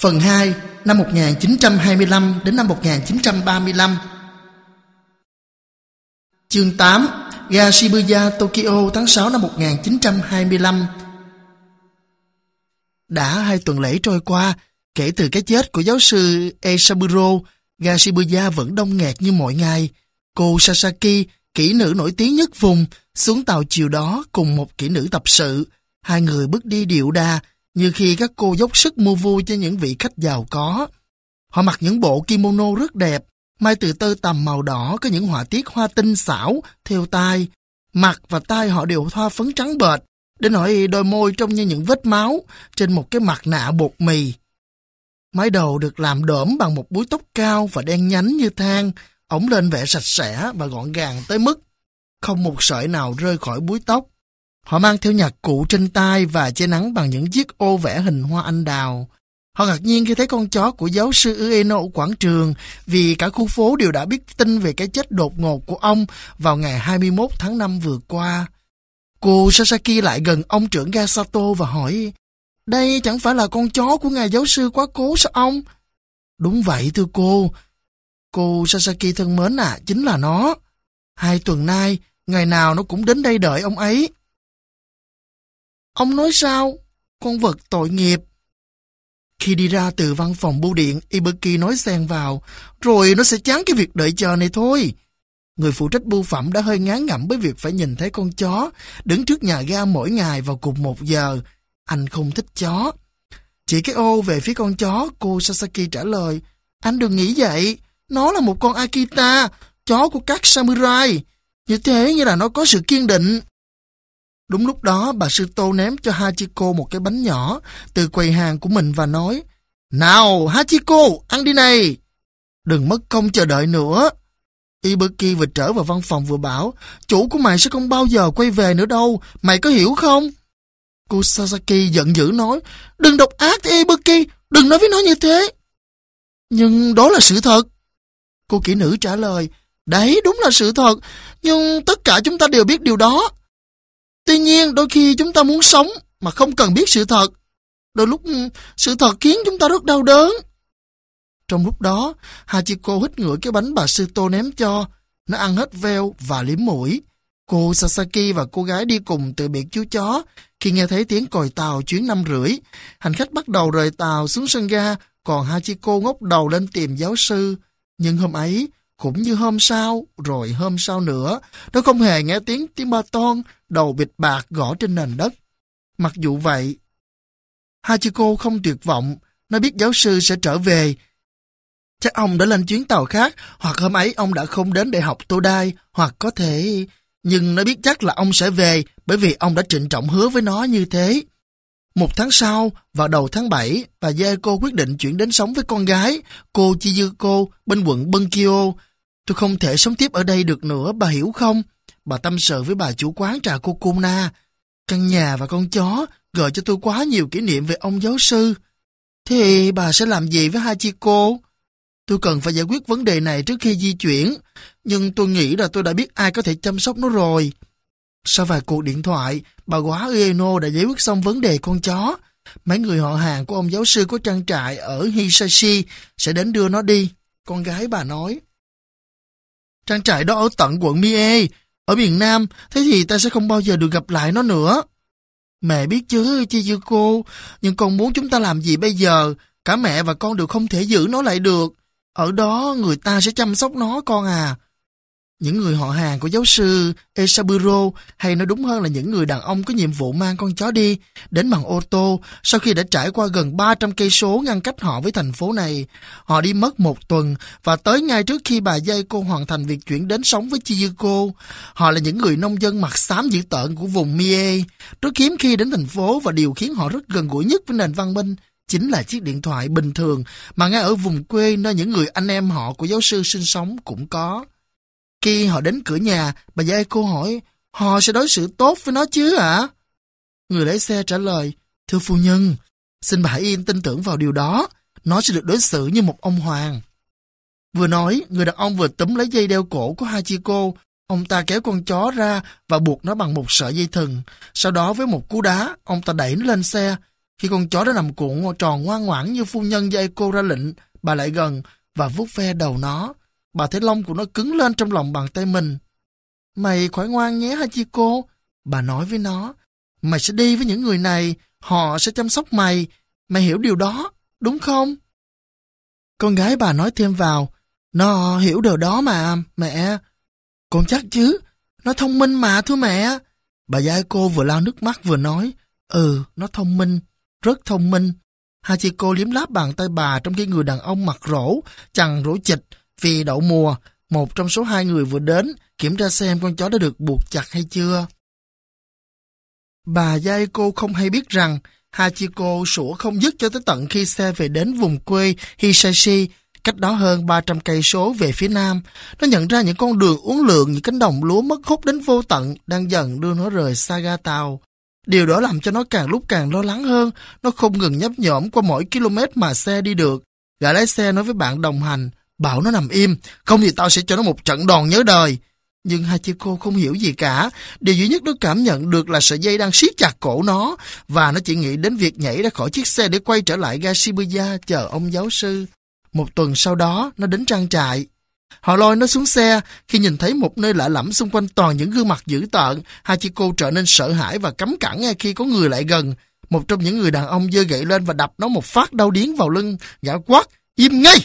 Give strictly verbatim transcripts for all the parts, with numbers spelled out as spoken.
Phần hai, năm một nghìn chín trăm hai mươi lăm đến năm một nghìn chín trăm ba mươi lăm. Chương tám, ga Shibuya, Tokyo, tháng sáu năm một nghìn chín trăm hai mươi lăm. Đã hai tuần lễ trôi qua, kể từ cái chết của giáo sư Esaburo, ga Shibuya vẫn đông nghẹt như mọi ngày. Cô Sasaki, kỹ nữ nổi tiếng nhất vùng, xuống tàu chiều đó cùng một kỹ nữ tập sự. Hai người bước đi điệu đà, như khi các cô dốc sức mua vui cho những vị khách giàu có. Họ mặc những bộ kimono rất đẹp, may từ tơ tằm màu đỏ có những họa tiết hoa tinh xảo, thêu tai. Mặt và tai họ đều thoa phấn trắng bệch, đến nỗi đôi môi trông như những vết máu trên một cái mặt nạ bột mì. Mái đầu được làm đỡm bằng một búi tóc cao và đen nhánh như than, ống lên vẻ sạch sẽ và gọn gàng tới mức không một sợi nào rơi khỏi búi tóc. Họ mang theo nhạc cụ trên tay và che nắng bằng những chiếc ô vẽ hình hoa anh đào. Họ ngạc nhiên khi thấy con chó của giáo sư Ueno ở quảng trường, vì cả khu phố đều đã biết tin về cái chết đột ngột của ông vào ngày hai mươi mốt tháng năm vừa qua. Cô Sasaki lại gần ông trưởng ga Sato và hỏi, đây chẳng phải là con chó của ngài giáo sư quá cố sao ông? Đúng vậy thưa cô. Cô Sasaki thân mến à, chính là nó. Hai tuần nay, ngày nào nó cũng đến đây đợi ông ấy. Ông nói sao? Con vật tội nghiệp. Khi đi ra từ văn phòng bưu điện, Ibuki nói xen vào, rồi nó sẽ chán cái việc đợi chờ này thôi. Người phụ trách bưu phẩm đã hơi ngán ngẩm với việc phải nhìn thấy con chó đứng trước nhà ga mỗi ngày vào cùng một giờ. Anh không thích chó. Chỉ cái ô về phía con chó, cô Sasaki trả lời, anh đừng nghĩ vậy. Nó là một con Akita, chó của các samurai. Như thế như là nó có sự kiên định. Đúng lúc đó, bà sư Tô ném cho Hachiko một cái bánh nhỏ từ quầy hàng của mình và nói, nào Hachiko, ăn đi này. Đừng mất công chờ đợi nữa. Ibuki vừa trở vào văn phòng vừa bảo, chủ của mày sẽ không bao giờ quay về nữa đâu, mày có hiểu không? Cô Sasaki giận dữ nói, đừng độc ác thế Ibuki, đừng nói với nó như thế. Nhưng đó là sự thật. Cô kỹ nữ trả lời, đấy đúng là sự thật, nhưng tất cả chúng ta đều biết điều đó. Tuy nhiên đôi khi chúng ta muốn sống mà không cần biết sự thật. Đôi lúc sự thật khiến chúng ta rất đau đớn. Trong lúc đó, Hachiko hít ngửi cái bánh bà sư Tô ném cho. Nó ăn hết veo và liếm mũi. Cô Sasaki và cô gái đi cùng từ biệt chú chó. Khi nghe thấy tiếng còi tàu chuyến năm rưỡi, hành khách bắt đầu rời tàu xuống sân ga, còn Hachiko ngóc đầu lên tìm giáo sư. Nhưng hôm ấy, cũng như hôm sau, rồi hôm sau nữa, nó không hề nghe tiếng tiếng ba ton, đầu bịt bạc gõ trên nền đất. Mặc dù vậy, Hachiko không tuyệt vọng, nó biết giáo sư sẽ trở về. Chắc ông đã lên chuyến tàu khác, hoặc hôm ấy ông đã không đến đại học Todai, hoặc có thể... Nhưng nó biết chắc là ông sẽ về, bởi vì ông đã trịnh trọng hứa với nó như thế. Một tháng sau, vào đầu tháng bảy, bà Yaeko quyết định chuyển đến sống với con gái, cô Chiyuko, bên quận Bunkyo. Tôi không thể sống tiếp ở đây được nữa, bà hiểu không? Bà tâm sự với bà chủ quán trà Kokuna. Căn nhà và con chó gợi cho tôi quá nhiều kỷ niệm về ông giáo sư. Thế bà sẽ làm gì với Hachiko? Tôi cần phải giải quyết vấn đề này trước khi di chuyển, nhưng tôi nghĩ là tôi đã biết ai có thể chăm sóc nó rồi. Sau vài cuộc điện thoại, bà góa Ueno đã giải quyết xong vấn đề con chó. Mấy người họ hàng của ông giáo sư có trang trại ở Hisashi sẽ đến đưa nó đi. Con gái bà nói. Trang trại đó ở tận quận Mie, ở miền Nam, thế thì ta sẽ không bao giờ được gặp lại nó nữa. Mẹ biết chứ, Chiyuko, nhưng con muốn chúng ta làm gì bây giờ? Cả mẹ và con đều không thể giữ nó lại được. Ở đó người ta sẽ chăm sóc nó con à. Những người họ hàng của giáo sư Esaburo, hay nói đúng hơn là những người đàn ông có nhiệm vụ mang con chó đi, đến bằng ô tô, sau khi đã trải qua gần ba trăm cây số ngăn cách họ với thành phố này. Họ đi mất một tuần và tới ngay trước khi bà Yaeko hoàn thành việc chuyển đến sống với Chiyuko. Họ là những người nông dân mặt xám dữ tợn của vùng Mie, rất hiếm khi đến thành phố, và điều khiến họ rất gần gũi nhất với nền văn minh chính là chiếc điện thoại bình thường mà ngay ở vùng quê nơi những người anh em họ của giáo sư sinh sống cũng có. Khi họ đến cửa nhà, bà Yaeko hỏi, họ sẽ đối xử tốt với nó chứ hả? Người lái xe trả lời, thưa phu nhân, xin bà hãy yên tin tưởng vào điều đó, nó sẽ được đối xử như một ông hoàng. Vừa nói, người đàn ông vừa túm lấy dây đeo cổ của Hachiko. Ông ta kéo con chó ra và buộc nó bằng một sợi dây thừng. Sau đó với một cú đá, ông ta đẩy nó lên xe. Khi con chó đã nằm cuộn tròn ngoan ngoãn như phu nhân Yaeko ra lệnh, bà lại gần và vuốt ve đầu nó. Bà thấy lông của nó cứng lên trong lòng bàn tay mình. Mày khỏe ngoan nhé Hachiko, bà nói với nó. Mày sẽ đi với những người này, họ sẽ chăm sóc mày. Mày hiểu điều đó, đúng không? Con gái bà nói thêm vào. Nó hiểu điều đó mà, mẹ. Con chắc chứ, nó thông minh mà thưa mẹ. Bà Yaeko vừa lau nước mắt vừa nói. Ừ, nó thông minh, rất thông minh. Hachiko liếm láp bàn tay bà trong khi người đàn ông mặt rỗ, chằn rỗ chịch vì đậu mùa. Một trong số hai người vừa đến, kiểm tra xem con chó đã được buộc chặt hay chưa. Bà Yaeko không hay biết rằng Hachiko sủa không dứt cho tới tận khi xe về đến vùng quê Hisashi, cách đó hơn ba trăm cây số về phía nam. Nó nhận ra những con đường uốn lượn, những cánh đồng lúa mất hút đến vô tận đang dần đưa nó rời xa ga tàu. Điều đó làm cho nó càng lúc càng lo lắng hơn. Nó không ngừng nhấp nhổm qua mỗi km mà xe đi được. Gã lái xe nói với bạn đồng hành, bảo nó nằm im, không thì tao sẽ cho nó một trận đòn nhớ đời. Nhưng Hachiko không hiểu gì cả. Điều duy nhất nó cảm nhận được là sợi dây đang siết chặt cổ nó, và nó chỉ nghĩ đến việc nhảy ra khỏi chiếc xe để quay trở lại ga Shibuya chờ ông giáo sư. Một tuần sau đó, nó đến trang trại. Họ lôi nó xuống xe. Khi nhìn thấy một nơi lạ lẫm xung quanh toàn những gương mặt dữ tợn, Hachiko trở nên sợ hãi và cấm cản ngay khi có người lại gần. Một trong những người đàn ông giơ gậy lên và đập nó một phát đau điếng vào lưng. Gã quát, im ngay!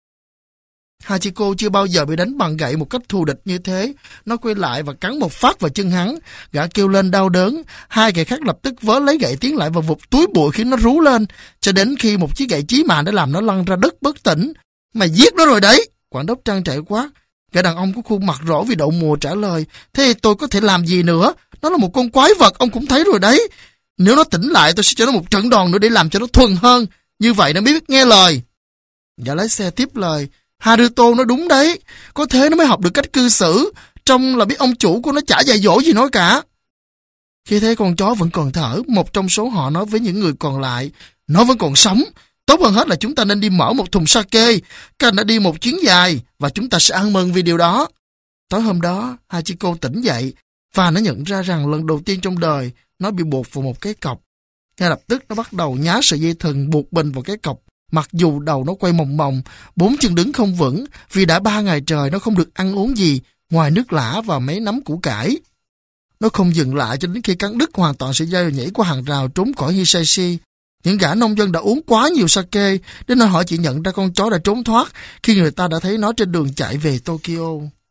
Hachiko chưa bao giờ bị đánh bằng gậy một cách thù địch như thế. Nó quay lại và cắn một phát vào chân hắn. Gã kêu lên đau đớn. Hai kẻ khác lập tức vớ lấy gậy tiến lại và vụt túi bụi khiến nó rú lên, cho đến khi một chiếc gậy chí mạng đã làm nó lăn ra đất bất tỉnh. Mày giết nó rồi đấy! Quản đốc trang trại quát. Gã đàn ông có khuôn mặt rõ vì đậu mùa trả lời. Thế tôi có thể làm gì nữa? Nó là một con quái vật, ông cũng thấy rồi đấy. Nếu nó tỉnh lại tôi sẽ cho nó một trận đòn nữa để làm cho nó thuần hơn. Như vậy nó mới biết nghe lời. Gã lái xe tiếp lời. Haruto nói đúng đấy. Có thế nó mới học được cách cư xử. Trông là biết ông chủ của nó chả dạy dỗ gì nó cả. Khi thấy con chó vẫn còn thở, một trong số họ nói với những người còn lại. Nó vẫn còn sống. Tốt hơn hết là chúng ta nên đi mở một thùng sake. Các đã đi một chuyến dài và chúng ta sẽ ăn mừng vì điều đó. Tối hôm đó, Hachiko tỉnh dậy và nó nhận ra rằng lần đầu tiên trong đời nó bị buộc vào một cái cọc. Ngay lập tức nó bắt đầu nhá sợi dây thừng buộc mình vào cái cọc. Mặc dù đầu nó quay mòng mòng, bốn chân đứng không vững vì đã ba ngày trời nó không được ăn uống gì ngoài nước lã và mấy nắm củ cải. Nó không dừng lại cho đến khi cắn đứt hoàn toàn sợi dây và nhảy qua hàng rào trốn khỏi Hisashi. Những gã nông dân đã uống quá nhiều sake, đến nơi họ chỉ nhận ra con chó đã trốn thoát khi người ta đã thấy nó trên đường chạy về Tokyo.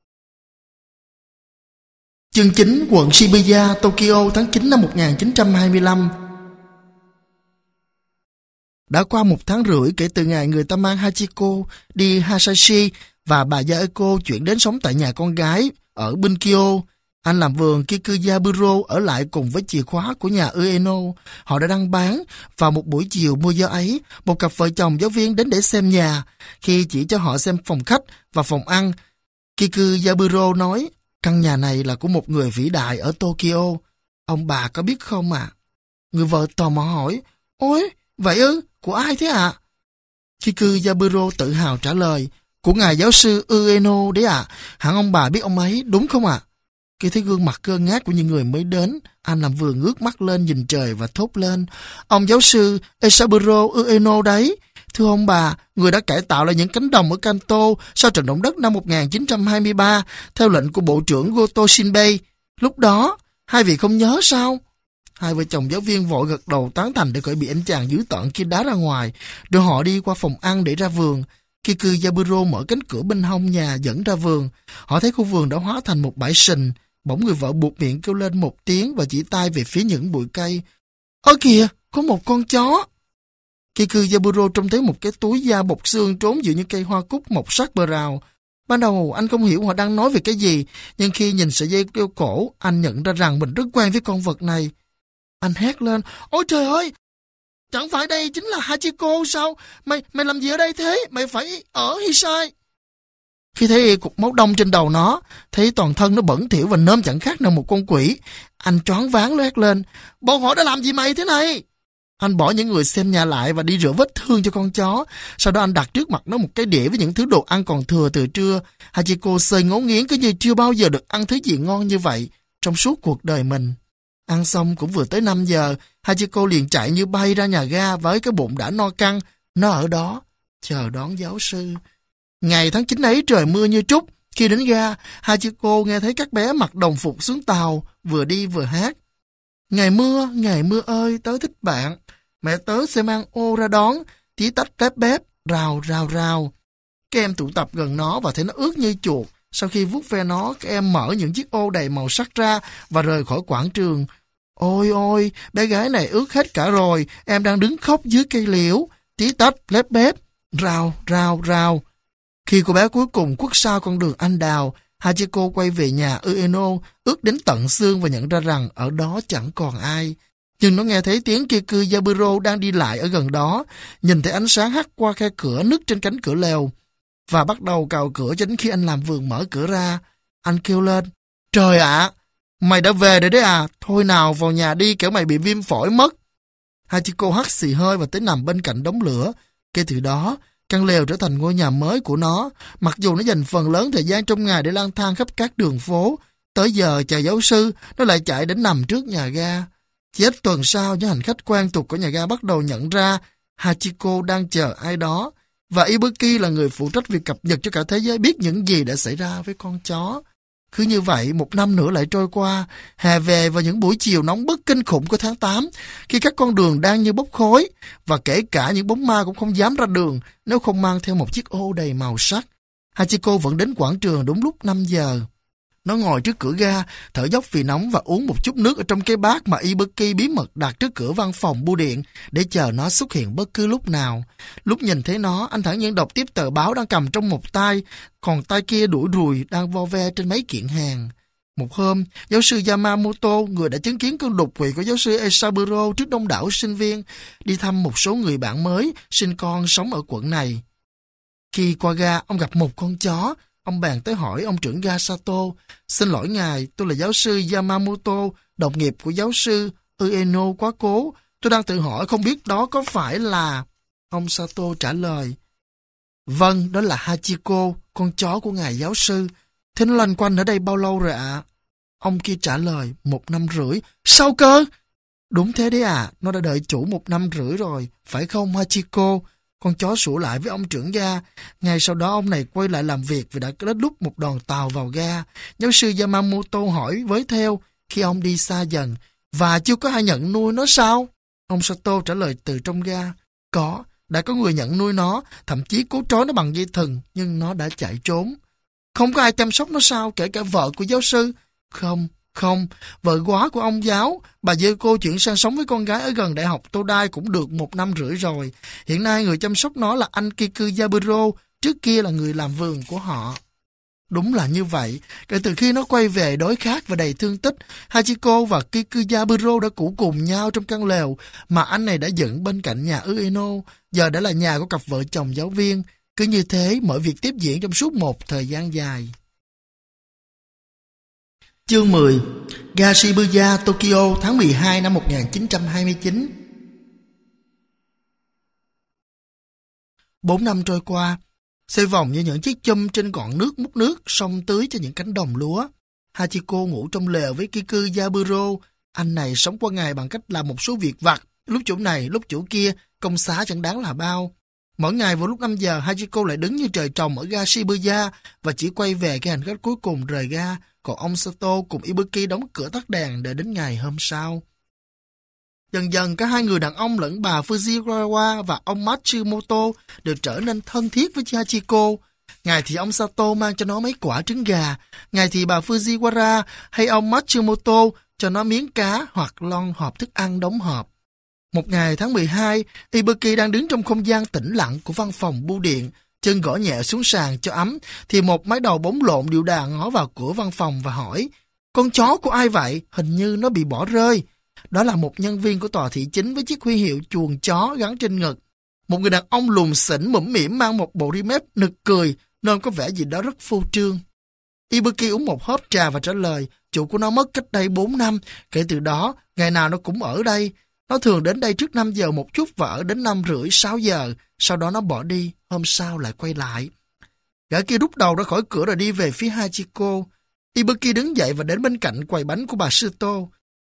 Chương chín, quận Shibuya, Tokyo, tháng chín năm một nghìn chín trăm hai mươi lăm. Đã qua một tháng rưỡi kể từ ngày người ta mang Hachiko đi Hasashi và bà Yaeko chuyển đến sống tại nhà con gái ở Bunkyo. Anh làm vườn Kikuyaburo ở lại cùng với chìa khóa của nhà Ueno. Họ đã đăng bán. Vào một buổi chiều mưa gió ấy, một cặp vợ chồng giáo viên đến để xem nhà. Khi chỉ cho họ xem phòng khách và phòng ăn, Kikuyaburo nói, căn nhà này là của một người vĩ đại ở Tokyo. Ông bà có biết không ạ? À? Người vợ tò mò hỏi, ôi, vậy ư? Của ai thế ạ? À? Kikuyaburo tự hào trả lời, của ngài giáo sư Ueno đấy ạ. À. Hẳn ông bà biết ông ấy, đúng không ạ? À? Khi thấy gương mặt cơ ngát của những người mới đến, anh làm vườn ngước mắt lên nhìn trời và thốt lên, ông giáo sư Esaburo Ueno đấy. Thưa ông bà, người đã cải tạo lại những cánh đồng ở Kanto sau trận động đất năm một nghìn chín trăm hai mươi ba theo lệnh của Bộ trưởng Goto Shinbei. Lúc đó, hai vị không nhớ sao? Hai vợ chồng giáo viên vội gật đầu tán thành để khỏi bị anh chàng dữ tợn kia đá ra ngoài, rồi họ đi qua phòng ăn để ra vườn. Kikuyaburo mở cánh cửa bên hông nhà dẫn ra vườn. Họ thấy khu vườn đã hóa thành một bãi sình. Bỗng người vợ buột miệng kêu lên một tiếng và chỉ tay về phía những bụi cây. Ơ kìa, có một con chó. Kikuyaburo trông thấy một cái túi da bọc xương trốn giữa những cây hoa cúc mọc sắc bờ rào. Ban đầu anh không hiểu họ đang nói về cái gì, nhưng khi nhìn sợi dây kêu cổ, anh nhận ra rằng mình rất quen với con vật này. Anh hét lên, ôi trời ơi, chẳng phải đây chính là Hachiko sao? Mày mày làm gì ở đây thế? Mày phải ở Hisai. Khi thấy cục máu đông trên đầu nó, thấy toàn thân nó bẩn thỉu và nôm chẳng khác nào một con quỷ, anh choáng váng hét lên, bọn họ đã làm gì mày thế này? Anh bỏ những người xem nhà lại và đi rửa vết thương cho con chó. Sau đó anh đặt trước mặt nó một cái đĩa với những thứ đồ ăn còn thừa từ trưa. Hachiko sơi ngấu nghiến cứ như chưa bao giờ được ăn thứ gì ngon như vậy trong suốt cuộc đời mình. Ăn xong cũng vừa tới năm giờ, Hachiko liền chạy như bay ra nhà ga với cái bụng đã no căng. Nó ở đó, chờ đón giáo sư. Ngày tháng chín ấy trời mưa như trút. Khi đến ga, Hachiko nghe thấy các bé mặc đồng phục xuống tàu, vừa đi vừa hát. Ngày mưa, ngày mưa ơi, tớ thích bạn. Mẹ tớ sẽ mang ô ra đón, tí tách tép bếp, rào rào rào. Các em tụ tập gần nó và thấy nó ướt như chuột. Sau khi vuốt ve nó, các em mở những chiếc ô đầy màu sắc ra và rời khỏi quảng trường. Ôi ôi, bé gái này ướt hết cả rồi, em đang đứng khóc dưới cây liễu. Tí tách lép bếp, rào rào rào. Khi cô bé cuối cùng khuất sau con đường anh đào, Hachiko quay về nhà Ueno, ướt đến tận xương và nhận ra rằng ở đó chẳng còn ai. Nhưng nó nghe thấy tiếng Kiku Yaburo đang đi lại ở gần đó, nhìn thấy ánh sáng hắt qua khe cửa nứt trên cánh cửa lều, và bắt đầu cào cửa cho đến khi anh làm vườn mở cửa ra. Anh kêu lên, trời ạ, mày đã về rồi đấy à, thôi nào vào nhà đi kẻo mày bị viêm phổi mất. Hachiko hắt xì hơi và tới nằm bên cạnh đống lửa. Kể từ đó, căn lều trở thành ngôi nhà mới của nó, mặc dù nó dành phần lớn thời gian trong ngày để lang thang khắp các đường phố. Tới giờ chờ giáo sư, nó lại chạy đến nằm trước nhà ga. Chỉ ít tuần sau, những hành khách quen thuộc của nhà ga bắt đầu nhận ra Hachiko đang chờ ai đó, và Ibuki là người phụ trách việc cập nhật cho cả thế giới biết những gì đã xảy ra với con chó. Cứ như vậy, một năm nữa lại trôi qua, hè về vào những buổi chiều nóng bức kinh khủng của tháng tám, khi các con đường đang như bốc khói, và kể cả những bóng ma cũng không dám ra đường nếu không mang theo một chiếc ô đầy màu sắc. Hachiko vẫn đến quảng trường đúng lúc năm giờ. Nó ngồi trước cửa ga, thở dốc vì nóng và uống một chút nước ở trong cái bát mà Ibuki bí mật đặt trước cửa văn phòng bưu điện để chờ nó xuất hiện bất cứ lúc nào. Lúc nhìn thấy nó, anh thản nhiên đọc tiếp tờ báo đang cầm trong một tay, còn tay kia đuổi ruồi đang vo ve trên mấy kiện hàng. Một hôm, giáo sư Yamamoto, người đã chứng kiến cơn đột quỵ của giáo sư Esaburo trước đông đảo sinh viên, đi thăm một số người bạn mới, sinh con sống ở quận này. Khi qua ga, ông gặp một con chó. Ông bèn tới hỏi ông trưởng ga Sato, xin lỗi ngài, tôi là giáo sư Yamamoto, đồng nghiệp của giáo sư Ueno quá cố. Tôi đang tự hỏi không biết đó có phải là... Ông Sato trả lời, vâng, đó là Hachiko, con chó của ngài giáo sư. Thế nó loanh quanh ở đây bao lâu rồi ạ? À? Ông kia trả lời, một năm rưỡi. Sao cơ? Đúng thế đấy à, nó đã đợi chủ một năm rưỡi rồi, phải không Hachiko? Con chó sủa lại với ông trưởng ga. Ngay sau đó ông này quay lại làm việc vì đã đến lúc một đoàn tàu vào ga. Giáo sư Yamamoto hỏi với theo khi ông đi xa dần, và chưa có ai nhận nuôi nó sao? Ông Sato trả lời từ trong ga, có, đã có người nhận nuôi nó, thậm chí cố trói nó bằng dây thừng, nhưng nó đã chạy trốn. Không có ai chăm sóc nó sao, kể cả vợ của giáo sư? Không, không, vợ góa của ông giáo, bà Yoko chuyển sang sống với con gái ở gần đại học Todai cũng được một năm rưỡi rồi. Hiện nay người chăm sóc nó là anh Kiku Yaburo, trước kia là người làm vườn của họ. Đúng là như vậy, kể từ khi nó quay về đói khát và đầy thương tích, Hachiko và Kiku Yaburo đã ngủ cùng nhau trong căn lều mà anh này đã dựng bên cạnh nhà Ueno, giờ đã là nhà của cặp vợ chồng giáo viên. Cứ như thế, mọi việc tiếp diễn trong suốt một thời gian dài. Chương mười. Ga Shibuya, Tokyo, tháng mười hai năm một nghìn chín trăm hai mươi chín. Bốn năm trôi qua, xoay vòng như những chiếc chum trên ngọn nước múc nước, sông tưới cho những cánh đồng lúa. Hachiko ngủ trong lều với Kiku Yaburo. Anh này sống qua ngày bằng cách làm một số việc vặt, lúc chỗ này, lúc chỗ kia, công xá chẳng đáng là bao. Mỗi ngày vào lúc năm giờ, Hachiko lại đứng như trời trồng ở ga Shibuya và chỉ quay về cái hành khách cuối cùng rời ga, còn ông Sato cùng Ibuki đóng cửa tắt đèn để đến ngày hôm sau. Dần dần, cả hai người đàn ông lẫn bà Fujiwara và ông Matsumoto đều trở nên thân thiết với Hachiko. Ngày thì ông Sato mang cho nó mấy quả trứng gà, ngày thì bà Fujiwara hay ông Matsumoto cho nó miếng cá hoặc lon hộp thức ăn đóng hộp. Một ngày tháng mười hai, Ibuki đang đứng trong không gian tĩnh lặng của văn phòng bưu điện, chân gõ nhẹ xuống sàn cho ấm, thì một mái đầu bóng lộn điệu đà ngó vào cửa văn phòng và hỏi, con chó của ai vậy? Hình như nó bị bỏ rơi. Đó là một nhân viên của tòa thị chính với chiếc huy hiệu chuồng chó gắn trên ngực. Một người đàn ông lùn xỉn mũm mỉm mang một bộ ri mép nực cười, nên có vẻ gì đó rất phô trương. Ibuki uống một hớp trà và trả lời, chủ của nó mất cách đây bốn năm, kể từ đó, ngày nào nó cũng ở đây. Nó thường đến đây trước năm giờ một chút và ở đến năm rưỡi, sáu giờ, sau đó nó bỏ đi, hôm sau lại quay lại. Gã kia rút đầu ra khỏi cửa rồi đi về phía Hachiko. Ibuki đứng dậy và đến bên cạnh quầy bánh của bà Suto.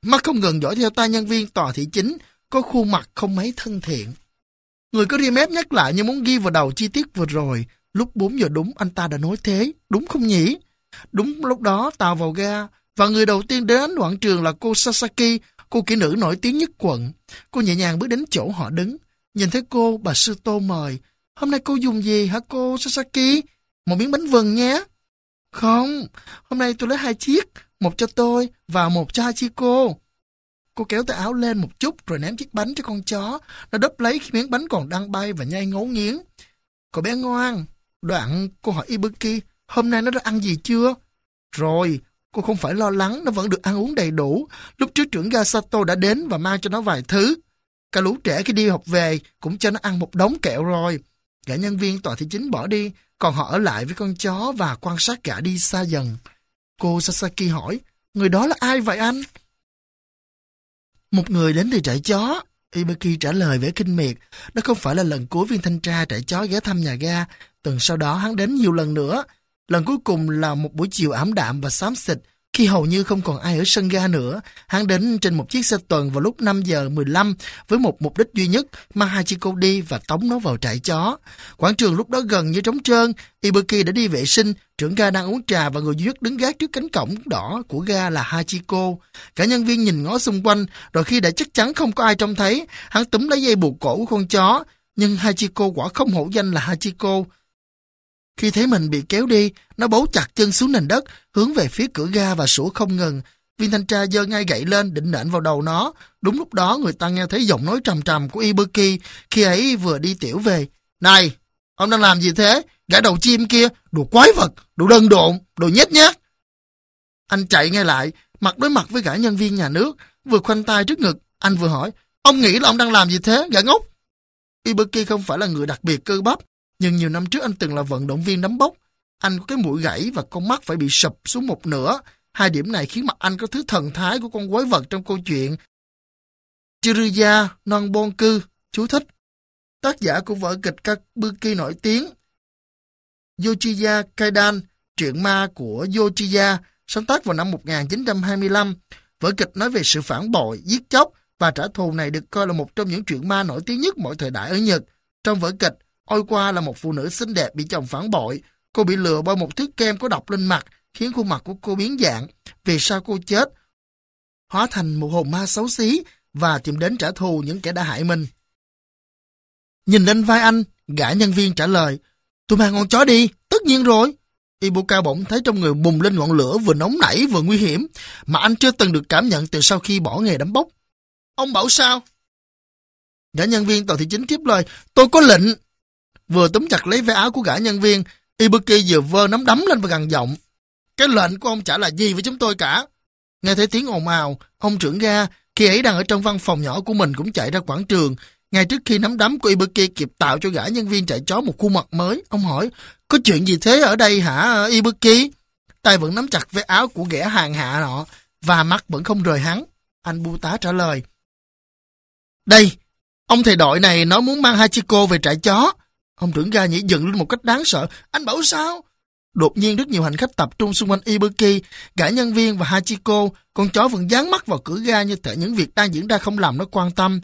mắt không ngừng dõi theo tay nhân viên tòa thị chính, có khuôn mặt không mấy thân thiện. Người có ria mép nhắc lại như muốn ghi vào đầu chi tiết vừa rồi. Lúc bốn giờ đúng anh ta đã nói thế, đúng không nhỉ? Đúng lúc đó tàu vào ga, và người đầu tiên đến quảng trường là cô Sasaki, cô kỹ nữ nổi tiếng nhất quận. Cô nhẹ nhàng bước đến chỗ họ đứng. Nhìn thấy cô, bà Suto mời. Hôm nay cô dùng gì hả cô Sasaki? Một miếng bánh vừng nhé. Không, hôm nay tôi lấy hai chiếc, một cho tôi và một cho Hachiko. Cô kéo tay áo lên một chút rồi ném chiếc bánh cho con chó. Nó đấp lấy khi miếng bánh còn đang bay và nhai ngấu nghiến. Cậu bé ngoan. Đoạn cô hỏi Ibuki, hôm nay nó đã ăn gì chưa? Rồi, cô không phải lo lắng, nó vẫn được ăn uống đầy đủ. Lúc trước trưởng ga Sato đã đến và mang cho nó vài thứ. Cả lũ trẻ khi đi học về cũng cho nó ăn một đống kẹo rồi. Gã nhân viên tòa thị chính bỏ đi, còn họ ở lại với con chó và quan sát gã đi xa dần. Cô Sasaki hỏi, người đó là ai vậy anh? Một người đến từ trại chó. Ibuki trả lời vẻ kinh miệt. Đó không phải là lần cuối viên thanh tra trại chó ghé thăm nhà ga. Tuần sau đó hắn đến nhiều lần nữa. Lần cuối cùng là một buổi chiều ảm đạm và xám xịt, khi hầu như không còn ai ở sân ga nữa. Hắn đến trên một chiếc xe tuần vào lúc năm giờ mười lăm với một mục đích duy nhất, mang Hachiko đi và tống nó vào trại chó. Quảng trường lúc đó gần như trống trơn. Ibuki đã đi vệ sinh, trưởng ga đang uống trà và người duy nhất đứng gác trước cánh cổng đỏ của ga là Hachiko. Cả nhân viên nhìn ngó xung quanh, rồi khi đã chắc chắn không có ai trông thấy, hắn túm lấy dây buộc cổ của con chó. Nhưng Hachiko quả không hổ danh là Hachiko. Khi thấy mình bị kéo đi, nó bấu chặt chân xuống nền đất, hướng về phía cửa ga và sủa không ngừng. Viên thanh tra giơ ngay gậy lên định nện vào đầu nó. Đúng lúc đó người ta nghe thấy giọng nói trầm trầm của Ibuki khi ấy vừa đi tiểu về. Này, ông đang làm gì thế? Gã đầu chim kia, đồ quái vật, đồ đần độn, đồ nhét nhát. Anh chạy ngay lại, mặt đối mặt với gã nhân viên nhà nước, vừa khoanh tay trước ngực. Anh vừa hỏi, ông nghĩ là ông đang làm gì thế, gã ngốc? Ibuki không phải là người đặc biệt cơ bắp, nhưng nhiều năm trước anh từng là vận động viên đấm bốc. Anh có cái mũi gãy và con mắt phải bị sụp xuống một nửa. Hai điểm này khiến mặt anh có thứ thần thái của con quái vật trong câu chuyện Chiruya Nonbonku. Chú thích. Tác giả của vở kịch Kabuki nổi tiếng Yochiya Kaidan, truyện ma của Yochiya, sáng tác vào năm một nghìn chín trăm hai mươi lăm. Vở kịch nói về sự phản bội, giết chóc và trả thù này được coi là một trong những truyện ma nổi tiếng nhất mọi thời đại ở Nhật. Trong vở kịch, Oiwa là một phụ nữ xinh đẹp bị chồng phản bội. Cô bị lừa bôi một thứ kem có độc lên mặt, khiến khuôn mặt của cô biến dạng. Vì sao cô chết? Hóa thành một hồn ma xấu xí và tìm đến trả thù những kẻ đã hại mình. Nhìn lên vai anh, gã nhân viên trả lời, tôi mang con chó đi, tất nhiên rồi. Ibuka bỗng thấy trong người bùng lên ngọn lửa vừa nóng nảy vừa nguy hiểm, mà anh chưa từng được cảm nhận từ sau khi bỏ nghề đấm bốc. Ông bảo sao? Gã nhân viên tòa thị chính tiếp lời, tôi có lệnh. Vừa túm chặt lấy váy áo của gã nhân viên, Ibuki vừa vơ nắm đấm lên và gằn giọng. Cái lệnh của ông chả là gì với chúng tôi cả. Nghe thấy tiếng ồn ào, ông trưởng ga, khi ấy đang ở trong văn phòng nhỏ của mình cũng chạy ra quảng trường. Ngay trước khi nắm đấm của Ibuki kịp tạo cho gã nhân viên chạy chó một khuôn mặt mới, ông hỏi, có chuyện gì thế ở đây hả Ibuki? Tay vẫn nắm chặt váy áo của gã hàng hạ nọ, và mắt vẫn không rời hắn. Anh bu tá trả lời. Đây, ông thầy đội này nói muốn mang Hachiko về trại chó. Ông trưởng ga nhảy dựng lên một cách đáng sợ. Anh bảo sao? Đột nhiên rất nhiều hành khách tập trung xung quanh Ibuki, gã nhân viên và Hachiko. Con chó vẫn dán mắt vào cửa ga như thể những việc đang diễn ra không làm nó quan tâm.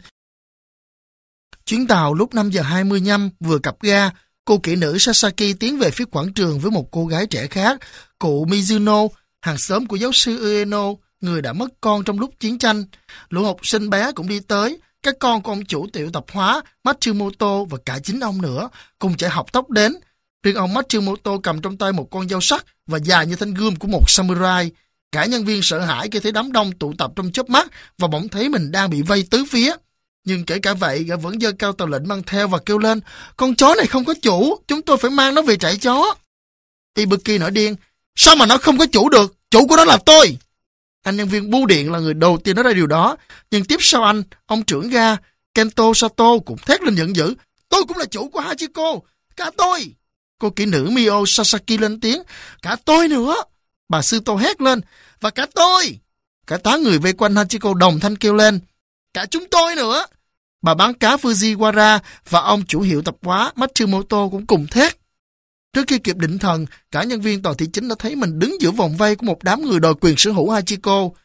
Chuyến tàu lúc năm giờ hai mươi nhăm vừa cập ga. Cô kỹ nữ Sasaki tiến về phía quảng trường với một cô gái trẻ khác, cụ Mizuno, hàng xóm của giáo sư Ueno, người đã mất con trong lúc chiến tranh. Lũ học sinh bé cũng đi tới. Các con của ông chủ tiểu tập hóa Matsumoto và cả chính ông nữa cùng chạy học tốc đến. Riêng ông Matsumoto cầm trong tay một con dao sắt và dài như thanh gươm của một samurai. Cả nhân viên sợ hãi khi thấy đám đông tụ tập trong chớp mắt và bỗng thấy mình đang bị vây tứ phía. Nhưng kể cả vậy, gã vẫn giơ cao tàu lệnh mang theo và kêu lên, con chó này không có chủ, chúng tôi phải mang nó về trại chó. Ibuki nổi điên, sao mà nó không có chủ được, chủ của nó là tôi. Anh nhân viên bưu điện là người đầu tiên nói ra điều đó, nhưng tiếp sau anh, ông trưởng ga Kento Sato cũng thét lên giận dữ, tôi cũng là chủ của Hachiko, cả tôi. Cô kỹ nữ Mio Sasaki lên tiếng, cả tôi nữa. Bà Suto hét lên, và cả tôi. Cả tám người vây quanh Hachiko đồng thanh kêu lên, cả chúng tôi nữa. Bà bán cá Fujiwara và ông chủ hiệu tập hóa Matsumoto cũng cùng thét. Trước khi kịp định thần, cả nhân viên tòa thị chính đã thấy mình đứng giữa vòng vây của một đám người đòi quyền sở hữu Hachiko.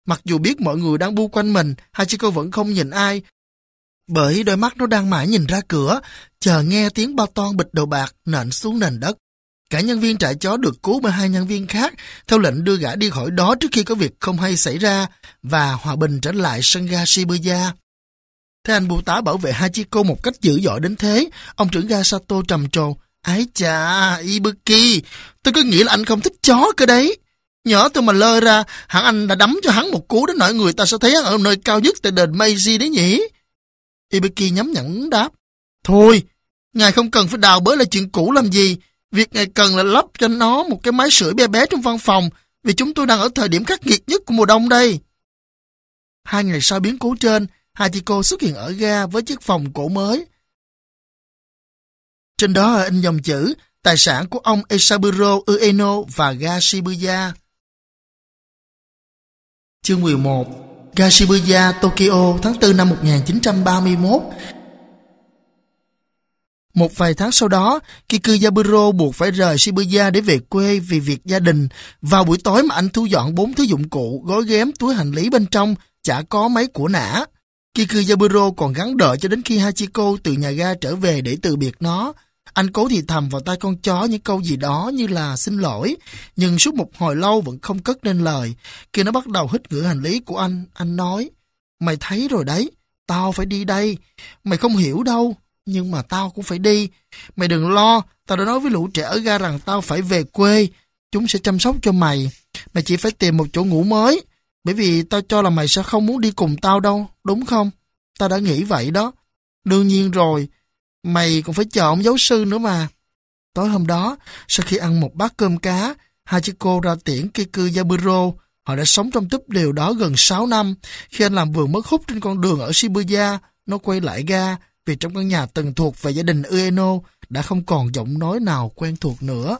Mặc dù biết mọi người đang bu quanh mình, Hachiko vẫn không nhìn ai, bởi đôi mắt nó đang mãi nhìn ra cửa, chờ nghe tiếng bao ton bịch đồ bạc nện xuống nền đất. Cả nhân viên trại chó được cứu bởi hai nhân viên khác, theo lệnh đưa gã đi khỏi đó trước khi có việc không hay xảy ra, và hòa bình trở lại sân ga Shibuya. Thế anh bưu tá bảo vệ Hachiko một cách dữ dội đến thế, ông trưởng ga Sato trầm trồ. Ái chà, Ibuki, tôi cứ nghĩ là anh không thích chó cơ đấy. Nhớ tôi mà lơ ra, hẳn anh đã đấm cho hắn một cú đến nỗi người ta sẽ thấy hắn ở nơi cao nhất tại đền Meiji đấy nhỉ? Ibuki nhắm nhẫn đáp. Thôi, ngài không cần phải đào bới lại chuyện cũ làm gì. Việc ngài cần là lắp cho nó một cái máy sưởi bé bé trong văn phòng, vì chúng tôi đang ở thời điểm khắc nghiệt nhất của mùa đông đây. Hai ngày sau biến cố trên, Hachiko xuất hiện ở ga với chiếc phòng cổ mới. Trên đó in dòng chữ tài sản của ông Esaburo Ueno và ga Shibuya. Chương mười một. Ga Shibuya, Tokyo, tháng tư năm một nghìn chín trăm ba mươi mốt. Một vài tháng sau đó, Kikuyaburo buộc phải rời Shibuya để về quê vì việc gia đình. Vào buổi tối mà anh thu dọn bốn thứ dụng cụ, gói ghém, túi hành lý bên trong, chả có mấy của nã. Kikuyaburo còn gắng đợi cho đến khi Hachiko từ nhà ga trở về để từ biệt nó. Anh cố thì thầm vào tai con chó những câu gì đó như là xin lỗi, nhưng suốt một hồi lâu vẫn không cất nên lời. Khi nó bắt đầu hít ngửa hành lý của anh, anh nói, mày thấy rồi đấy, tao phải đi đây. Mày không hiểu đâu, nhưng mà tao cũng phải đi. Mày đừng lo, tao đã nói với lũ trẻ ở ga rằng tao phải về quê. Chúng sẽ chăm sóc cho mày. Mày chỉ phải tìm một chỗ ngủ mới, bởi vì tao cho là mày sẽ không muốn đi cùng tao đâu, đúng không? Tao đã nghĩ vậy đó. Đương nhiên rồi, mày còn phải chờ ông giáo sư nữa mà. Tối hôm đó, sau khi ăn một bát cơm cá, Hachiko ra tiễn Kikuyaburo. Họ đã sống trong túp lều đó gần sáu năm. Khi anh làm vườn mất hút trên con đường ở Shibuya, nó quay lại ga, vì trong căn nhà từng thuộc về gia đình Ueno đã không còn giọng nói nào quen thuộc nữa.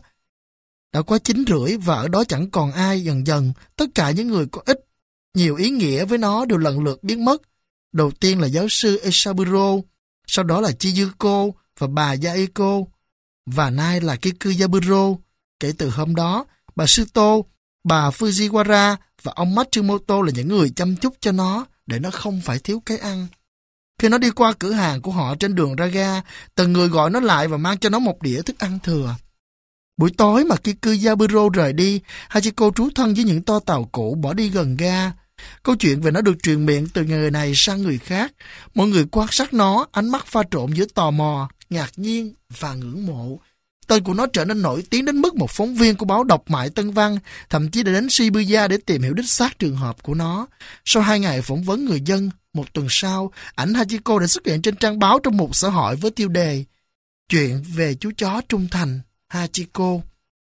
Đã quá chín rưỡi và ở đó chẳng còn ai. Dần dần, tất cả những người có ít, nhiều ý nghĩa với nó đều lần lượt biến mất. Đầu tiên là giáo sư Esaburo, sau đó là Chiyuko và bà Yaeko, và nay là Kikuyaburo. Kể từ hôm đó, bà Suto, bà Fujiwara và ông Matsumoto là những người chăm chút cho nó để nó không phải thiếu cái ăn. Khi nó đi qua cửa hàng của họ trên đường ra ga, từng người gọi nó lại và mang cho nó một đĩa thức ăn thừa. Buổi tối mà Kikuyaburo rời đi, Hachiko trú thân với những toa tàu cũ bỏ đi gần ga. Câu chuyện về nó được truyền miệng từ người này sang người khác. Mọi người quan sát nó, ánh mắt pha trộn giữa tò mò, ngạc nhiên và ngưỡng mộ. Tên của nó trở nên nổi tiếng đến mức một phóng viên của báo Độc Mại Tân Văn thậm chí đã đến Shibuya để tìm hiểu đích xác trường hợp của nó. Sau hai ngày phỏng vấn người dân, một tuần sau, ảnh Hachiko đã xuất hiện trên trang báo trong mục xã hội với tiêu đề Chuyện về chú chó trung thành, Hachiko.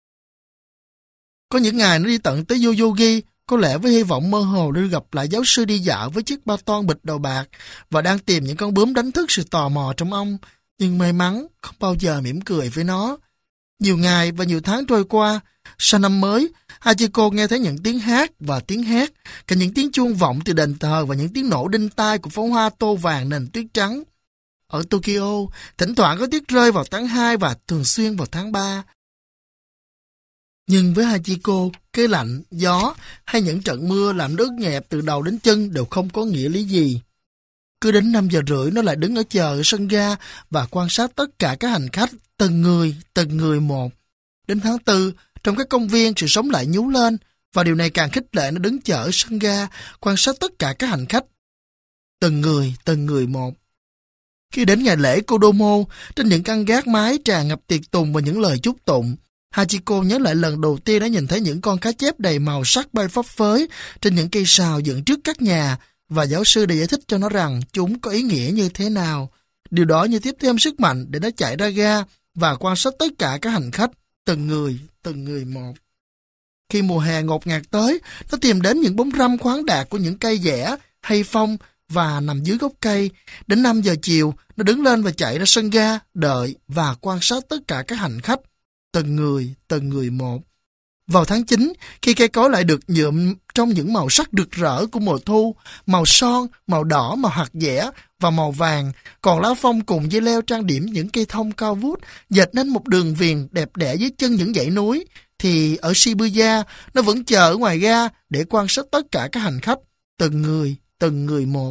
Có những ngày nó đi tận tới Yoyogi, có lẽ với hy vọng mơ hồ để gặp lại giáo sư đi dạo với chiếc ba ton bịch đầu bạc và đang tìm những con bướm đánh thức sự tò mò trong ông, nhưng may mắn không bao giờ mỉm cười với nó. Nhiều ngày và nhiều tháng trôi qua, sau năm mới, Hachiko nghe thấy những tiếng hát và tiếng hét, cả những tiếng chuông vọng từ đền thờ và những tiếng nổ đinh tai của pháo hoa tô vàng nền tuyết trắng. Ở Tokyo, thỉnh thoảng có tuyết rơi vào tháng hai và thường xuyên vào tháng ba. Nhưng với Hachiko, cái lạnh, gió hay những trận mưa làm nước nhẹp từ đầu đến chân đều không có nghĩa lý gì. Cứ đến năm giờ rưỡi nó lại đứng ở chờ ở sân ga và quan sát tất cả các hành khách, từng người, từng người một. Đến tháng tư, trong các công viên sự sống lại nhú lên và điều này càng khích lệ nó đứng chờ ở sân ga, quan sát tất cả các hành khách, từng người, từng người một. Khi đến ngày lễ Kodomo, trên những căn gác mái tràn ngập tiệc tùng và những lời chúc tụng, Hachiko nhớ lại lần đầu tiên đã nhìn thấy những con cá chép đầy màu sắc bay phấp phới trên những cây sào dựng trước các nhà, và giáo sư đã giải thích cho nó rằng chúng có ý nghĩa như thế nào. Điều đó như tiếp thêm sức mạnh để nó chạy ra ga và quan sát tất cả các hành khách, từng người, từng người một. Khi mùa hè ngột ngạt tới, nó tìm đến những bóng râm khoáng đạt của những cây dẻ hay phong và nằm dưới gốc cây. Đến năm giờ chiều, nó đứng lên và chạy ra sân ga, đợi và quan sát tất cả các hành khách, từng người, từng người một. Vào tháng chín, khi cây cối lại được nhuộm trong những màu sắc rực rỡ của mùa thu, màu son, màu đỏ, màu hạt dẻ và màu vàng, còn lá phong cùng dây leo trang điểm những cây thông cao vút, dệt nên một đường viền đẹp đẽ dưới chân những dãy núi, thì ở Shibuya, nó vẫn chờ ở ngoài ga để quan sát tất cả các hành khách, từng người, từng người một.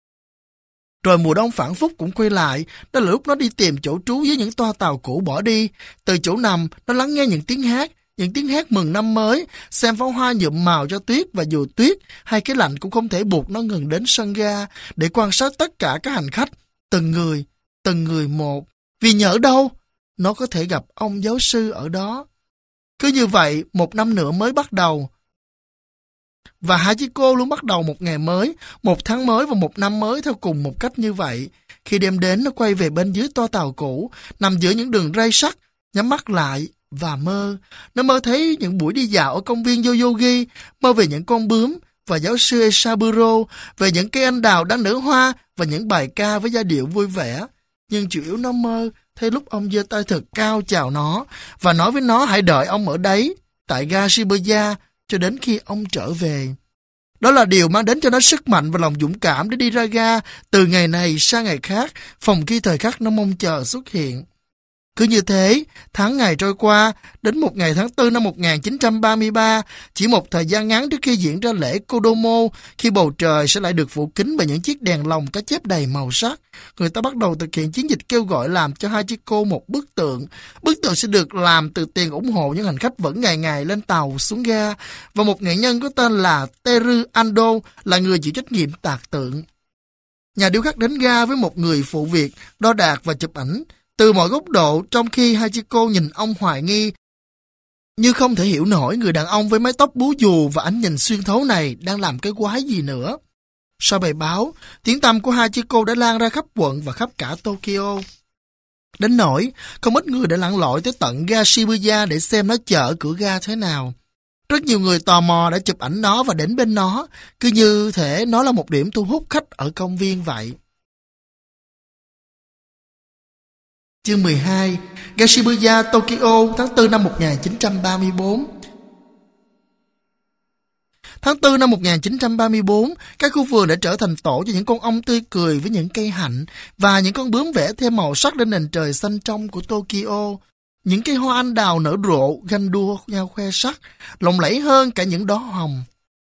Rồi mùa đông phảng phúc cũng quay lại, đó là lúc nó đi tìm chỗ trú với những toa tàu cũ bỏ đi. Từ chỗ nằm, nó lắng nghe những tiếng hát, những tiếng hát mừng năm mới, xem pháo hoa nhuộm màu cho tuyết, và dù tuyết hay cái lạnh cũng không thể buộc nó ngừng đến sân ga để quan sát tất cả các hành khách, từng người, từng người một. Vì nhỡ đâu, nó có thể gặp ông giáo sư ở đó. Cứ như vậy, một năm nữa mới bắt đầu. Và Hachiko luôn bắt đầu một ngày mới, một tháng mới và một năm mới theo cùng một cách như vậy. Khi đêm đến, nó quay về bên dưới toa tàu cũ, nằm giữa những đường ray sắt, nhắm mắt lại và mơ. Nó mơ thấy những buổi đi dạo ở công viên Yoyogi, mơ về những con bướm và giáo sư Esaburo, về những cây anh đào đang nở hoa và những bài ca với giai điệu vui vẻ. Nhưng chủ yếu nó mơ thấy lúc ông giơ tay thật cao chào nó và nói với nó hãy đợi ông ở đấy, tại ga Shibuya, cho đến khi ông trở về. Đó là điều mang đến cho nó sức mạnh và lòng dũng cảm để đi ra ga từ ngày này sang ngày khác, phòng khi thời khắc nó mong chờ xuất hiện. Cứ như thế, tháng ngày trôi qua, đến một ngày tháng tư năm một nghìn chín trăm ba mươi ba, chỉ một thời gian ngắn trước khi diễn ra lễ Kodomo, khi bầu trời sẽ lại được phủ kín bởi những chiếc đèn lồng cá chép đầy màu sắc, người ta bắt đầu thực hiện chiến dịch kêu gọi làm cho Hachiko một bức tượng. Bức tượng sẽ được làm từ tiền ủng hộ những hành khách vẫn ngày ngày lên tàu xuống ga, và một nghệ nhân có tên là Teru Ando là người chịu trách nhiệm tạc tượng. Nhà điêu khắc đến ga với một người phụ việc, đo đạc và chụp ảnh từ mọi góc độ, trong khi Hachiko nhìn ông hoài nghi, như không thể hiểu nổi người đàn ông với mái tóc bú dù và ánh nhìn xuyên thấu này đang làm cái quái gì nữa. Sau bài báo, tiếng tăm của Hachiko đã lan ra khắp quận và khắp cả Tokyo. Đến nỗi, không ít người đã lặn lội tới tận ga Shibuya để xem nó chở cửa ga thế nào. Rất nhiều người tò mò đã chụp ảnh nó và đến bên nó, cứ như thể nó là một điểm thu hút khách ở công viên vậy. Chương mười hai, ga Shibuya, Tokyo, tháng tư năm một nghìn chín trăm ba mươi tư. Tháng tư năm một nghìn chín trăm ba mươi tư, các khu vườn đã trở thành tổ cho những con ong tươi cười với những cây hạnh và những con bướm vẽ thêm màu sắc lên nền trời xanh trong của Tokyo. Những cây hoa anh đào nở rộ, ganh đua nhau khoe sắc, lộng lẫy hơn cả những đóa hồng.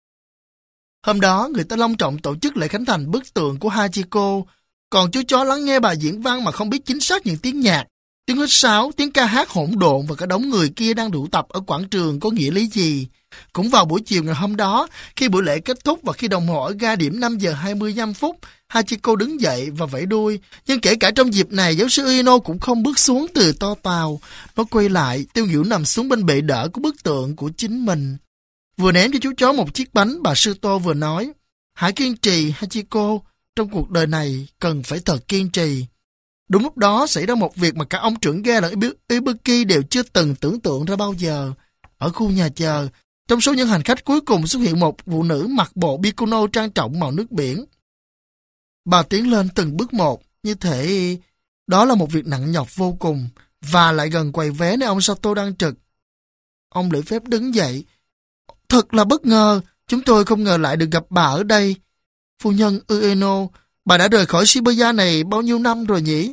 Hôm đó, người ta long trọng tổ chức lễ khánh thành bức tượng của Hachiko. Còn chú chó lắng nghe bà diễn văn mà không biết chính xác những tiếng nhạc, tiếng huýt sáo, tiếng ca hát hỗn độn và cả đống người kia đang tụ tập ở quảng trường có nghĩa lý gì. Cũng vào buổi chiều ngày hôm đó, khi buổi lễ kết thúc và khi đồng hồ ở ga điểm năm giờ hai mươi lăm phút, Hachiko đứng dậy và vẫy đuôi. Nhưng kể cả trong dịp này, giáo sư Ueno cũng không bước xuống từ toa tàu. Nó quay lại, tiêu nghỉu nằm xuống bên bệ đỡ của bức tượng của chính mình. Vừa ném cho chú chó một chiếc bánh, bà Suto vừa nói, hãy kiên trì, Hachiko. Trong cuộc đời này cần phải thật kiên trì. Đúng lúc đó xảy ra một việc mà cả ông trưởng ga lẫn Ibuki đều chưa từng tưởng tượng ra bao giờ. Ở khu nhà chờ, trong số những hành khách cuối cùng xuất hiện một phụ nữ mặc bộ bikini trang trọng màu nước biển. Bà tiến lên từng bước một, như thể đó là một việc nặng nhọc vô cùng, và lại gần quầy vé nơi ông Sato đang trực. Ông lễ phép đứng dậy. Thật là bất ngờ, chúng tôi không ngờ lại được gặp bà ở đây. Phu nhân Ueno, bà đã rời khỏi Shibuya này bao nhiêu năm rồi nhỉ?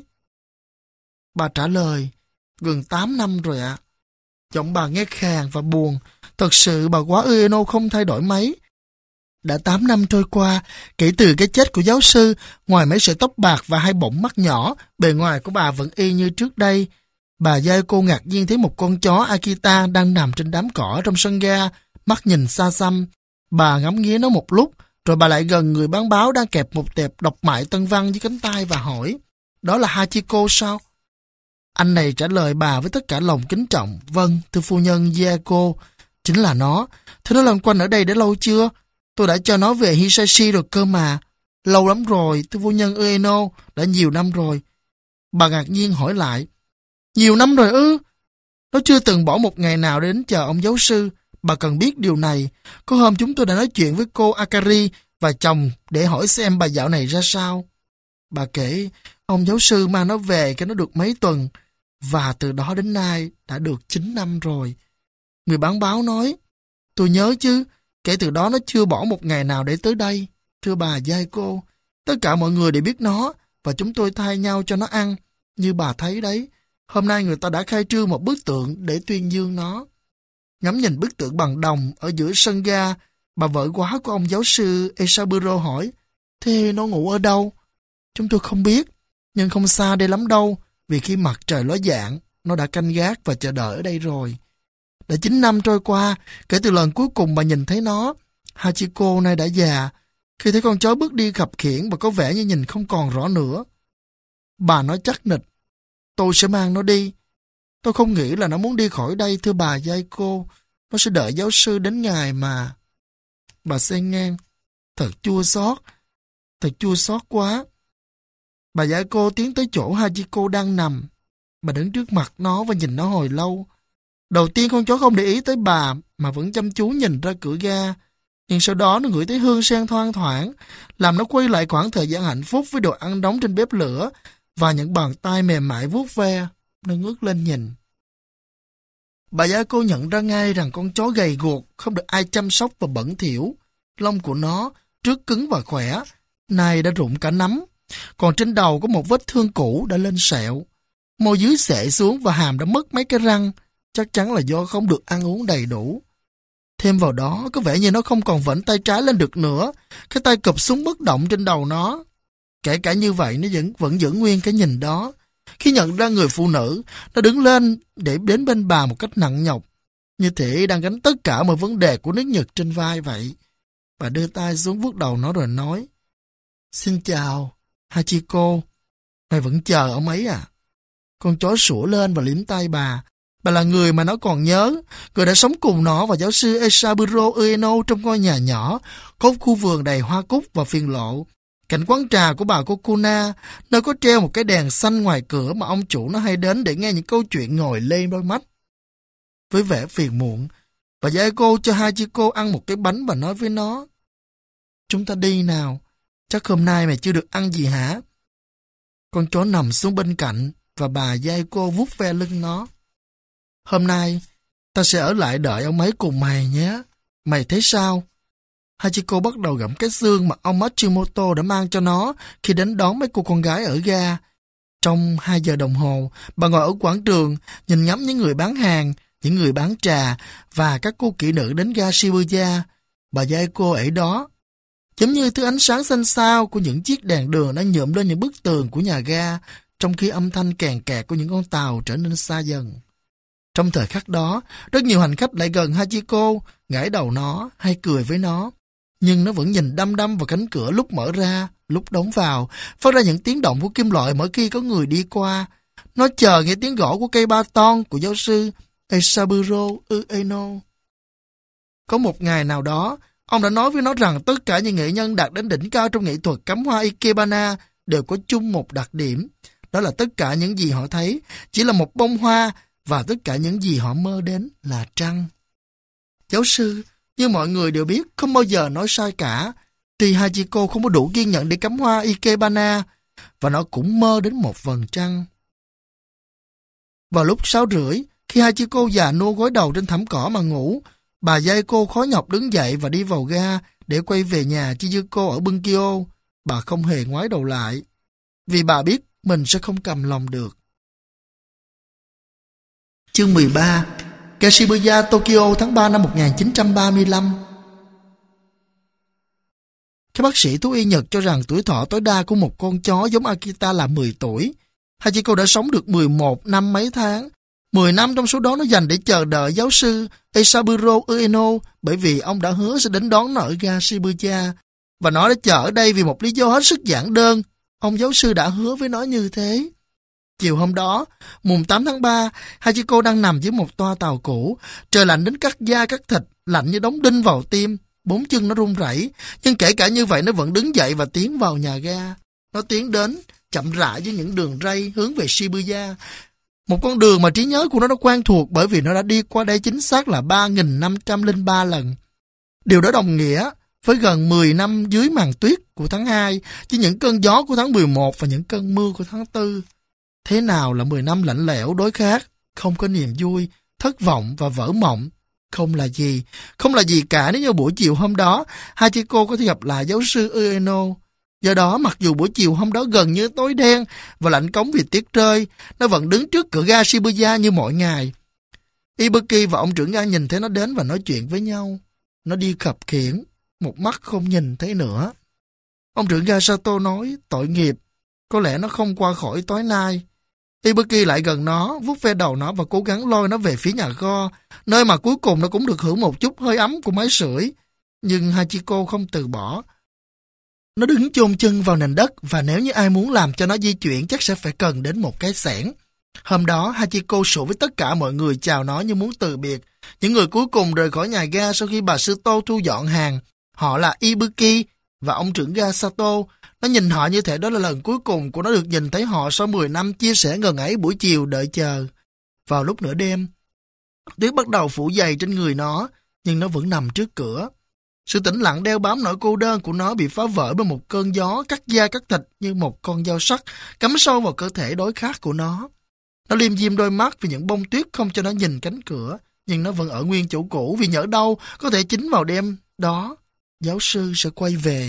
Bà trả lời, gần tám năm rồi ạ. À. Giọng bà nghe khàn và buồn, thật sự bà quá Ueno không thay đổi mấy. Đã tám năm trôi qua, kể từ cái chết của giáo sư, ngoài mấy sợi tóc bạc và hai bọng mắt nhỏ, bề ngoài của bà vẫn y như trước đây. Bà Yayako ngạc nhiên thấy một con chó Akita đang nằm trên đám cỏ trong sân ga, mắt nhìn xa xăm. Bà ngắm nghía nó một lúc, rồi bà lại gần người bán báo đang kẹp một tệp đọc mại tân văn dưới cánh tay và hỏi, đó là Hachiko sao? Anh này trả lời bà với tất cả lòng kính trọng, vâng, thưa phu nhân Yayako, chính là nó. Thế nó lần quanh ở đây đã lâu chưa? Tôi đã cho nó về Hisashi rồi cơ mà. Lâu lắm rồi, thưa phu nhân Ueno, đã nhiều năm rồi. Bà ngạc nhiên hỏi lại, nhiều năm rồi ư? Nó chưa từng bỏ một ngày nào đến chờ ông giáo sư. Bà cần biết điều này. Có hôm chúng tôi đã nói chuyện với cô Akari và chồng để hỏi xem bà dạo này ra sao. Bà kể, ông giáo sư mang nó về cái nó được mấy tuần, và từ đó đến nay đã được chín năm rồi. Người bán báo nói, tôi nhớ chứ, kể từ đó nó chưa bỏ một ngày nào để tới đây. Thưa bà Yayako, tất cả mọi người đều biết nó, và chúng tôi thay nhau cho nó ăn. Như bà thấy đấy, hôm nay người ta đã khai trương một bức tượng để tuyên dương nó. Ngắm nhìn bức tượng bằng đồng ở giữa sân ga, Bà vợ quá của ông giáo sư Esaburo hỏi, thế nó ngủ ở đâu? Chúng tôi không biết, nhưng không xa đây lắm đâu, vì khi mặt trời ló dạng, nó đã canh gác và chờ đợi ở đây rồi. Đã chín năm trôi qua, kể từ lần cuối cùng bà nhìn thấy nó. Hachiko nay đã già. Khi thấy con chó bước đi khập khiễng, bà có vẻ như nhìn không còn rõ nữa. Bà nói chắc nịch, tôi sẽ mang nó đi. Tôi không nghĩ là nó muốn đi khỏi đây, thưa bà Yaiko. Nó sẽ đợi giáo sư đến ngày mà. Bà xen ngang, thật chua xót, thật chua xót quá. Bà Yaiko tiến tới chỗ Hachiko đang nằm. Bà đứng trước mặt nó và nhìn nó hồi lâu. Đầu tiên con chó không để ý tới bà, mà vẫn chăm chú nhìn ra cửa ga. Nhưng sau đó nó ngửi thấy hương sen thoang thoảng, làm nó quay lại khoảng thời gian hạnh phúc với đồ ăn nóng trên bếp lửa và những bàn tay mềm mại vuốt ve. Nó ngước lên nhìn. Bà Yaiko nhận ra ngay rằng con chó gầy guộc, không được ai chăm sóc và bẩn thỉu. Lông của nó, trước cứng và khỏe, nay đã rụng cả nắm. Còn trên đầu có một vết thương cũ đã lên sẹo. Môi dưới xệ xuống và hàm đã mất mấy cái răng, chắc chắn là do không được ăn uống đầy đủ. Thêm vào đó, có vẻ như nó không còn vểnh tay trái lên được nữa, cái tay cụp xuống bất động trên đầu nó. Kể cả như vậy, nó vẫn, vẫn giữ nguyên cái nhìn đó. Khi nhận ra người phụ nữ, nó đứng lên để đến bên bà một cách nặng nhọc, như thể đang gánh tất cả mọi vấn đề của nước Nhật trên vai vậy. Bà đưa tay xuống vuốt đầu nó rồi nói, xin chào, Hachiko, mày vẫn chờ ông ấy à? Con chó sủa lên và liếm tay bà. Bà là người mà nó còn nhớ, người đã sống cùng nó và giáo sư Esaburo Ueno trong ngôi nhà nhỏ, có khu vườn đầy hoa cúc và phiên lộ. Cạnh quán trà của bà Kokuna, nơi có treo một cái đèn xanh ngoài cửa mà ông chủ nó hay đến để nghe những câu chuyện ngồi lên đôi mắt. Với vẻ phiền muộn, bà Yaiko cho Hachiko ăn một cái bánh và nói với nó, chúng ta đi nào, chắc hôm nay mày chưa được ăn gì hả? Con chó nằm xuống bên cạnh và bà Yaiko vuốt ve lưng nó. Hôm nay, ta sẽ ở lại đợi ông ấy cùng mày nhé. Mày thấy sao? Hachiko bắt đầu gặm cái xương mà ông Matsumoto đã mang cho nó khi đến đón mấy cô con gái ở ga. Trong hai giờ đồng hồ, bà ngồi ở quảng trường, nhìn ngắm những người bán hàng, những người bán trà và các cô kỹ nữ đến ga Shibuya. Bà Yaiko ở đó, giống như thứ ánh sáng xanh xao của những chiếc đèn đường đang nhuộm lên những bức tường của nhà ga, trong khi âm thanh kèn kẹt của những con tàu trở nên xa dần. Trong thời khắc đó, rất nhiều hành khách lại gần Hachiko, gãi đầu nó hay cười với nó. Nhưng nó vẫn nhìn đăm đăm vào cánh cửa lúc mở ra, lúc đóng vào, phát ra những tiếng động của kim loại mỗi khi có người đi qua. Nó chờ nghe tiếng gõ của cây ba ton của giáo sư Esaburo Ueno. Có một ngày nào đó, ông đã nói với nó rằng tất cả những nghệ nhân đạt đến đỉnh cao trong nghệ thuật cắm hoa Ikebana đều có chung một đặc điểm. Đó là tất cả những gì họ thấy chỉ là một bông hoa, và tất cả những gì họ mơ đến là trăng. Giáo sư, như mọi người đều biết, không bao giờ nói sai cả. Thì Hachiko không có đủ kiên nhẫn để cắm hoa Ikebana, và nó cũng mơ đến một vầng trăng. Vào lúc sáu rưỡi, khi Hachiko già nua gối đầu trên thảm cỏ mà ngủ, bà Yaiko khó nhọc đứng dậy và đi vào ga để quay về nhà Chizuko ở Bunkyo. Bà không hề ngoái đầu lại, vì bà biết mình sẽ không cầm lòng được. Chương mười ba. Ga Shibuya, Tokyo, tháng ba năm một nghìn chín trăm ba mươi lăm. Các bác sĩ thú y Nhật cho rằng tuổi thọ tối đa của một con chó giống Akita là mười tuổi. Hachiko đã sống được mười một năm mấy tháng. mười năm trong số đó nó dành để chờ đợi giáo sư Esaburo Ueno, bởi vì ông đã hứa sẽ đến đón nó ở ga Shibuya. Và nó đã chờ ở đây vì một lý do hết sức giản đơn. Ông giáo sư đã hứa với nó như thế. Chiều hôm đó, mùng tám tháng ba, Hachiko đang nằm dưới một toa tàu cũ. Trời lạnh đến cắt da cắt thịt, lạnh như đóng đinh vào tim. Bốn chân nó run rẩy, nhưng kể cả như vậy nó vẫn đứng dậy và tiến vào nhà ga. Nó tiến đến, chậm rãi với những đường ray hướng về Shibuya. Một con đường mà trí nhớ của nó đã quen thuộc, bởi vì nó đã đi qua đây chính xác là ba nghìn năm trăm lẻ ba lần. Điều đó đồng nghĩa với gần mười năm dưới màn tuyết của tháng hai, với những cơn gió của tháng mười một và những cơn mưa của tháng tư. Thế nào là mười năm lạnh lẽo đối khác, không có niềm vui, thất vọng và vỡ mộng? Không là gì, không là gì cả nếu như buổi chiều hôm đó, Hachiko có thể gặp lại giáo sư Ueno. Do đó, mặc dù buổi chiều hôm đó gần như tối đen và lạnh cống vì tuyết rơi, nó vẫn đứng trước cửa ga Shibuya như mọi ngày. Ibuki và ông trưởng ga nhìn thấy nó đến và nói chuyện với nhau. Nó đi khập khiễng, một mắt không nhìn thấy nữa. Ông trưởng ga Sato nói, tội nghiệp, có lẽ nó không qua khỏi tối nay. Ibuki lại gần nó, vuốt ve đầu nó và cố gắng lôi nó về phía nhà kho, nơi mà cuối cùng nó cũng được hưởng một chút hơi ấm của máy sưởi. Nhưng Hachiko không từ bỏ. Nó đứng chôn chân vào nền đất và nếu như ai muốn làm cho nó di chuyển chắc sẽ phải cần đến một cái xẻng. Hôm đó, Hachiko sụ với tất cả mọi người chào nó như muốn từ biệt. Những người cuối cùng rời khỏi nhà ga sau khi bà sư Tô thu dọn hàng. Họ là Ibuki và ông trưởng ga Sato. Nó nhìn họ như thể đó là lần cuối cùng của nó được nhìn thấy họ sau mười năm chia sẻ ngần ấy buổi chiều đợi chờ. Vào lúc nửa đêm, tuyết bắt đầu phủ dày trên người nó, nhưng nó vẫn nằm trước cửa. Sự tĩnh lặng đeo bám nỗi cô đơn của nó bị phá vỡ bởi một cơn gió cắt da cắt thịt như một con dao sắc cắm sâu vào cơ thể đói khát của nó. Nó liêm diêm đôi mắt vì những bông tuyết không cho nó nhìn cánh cửa, nhưng nó vẫn ở nguyên chỗ cũ vì nhỡ đâu có thể chính vào đêm đó, giáo sư sẽ quay về.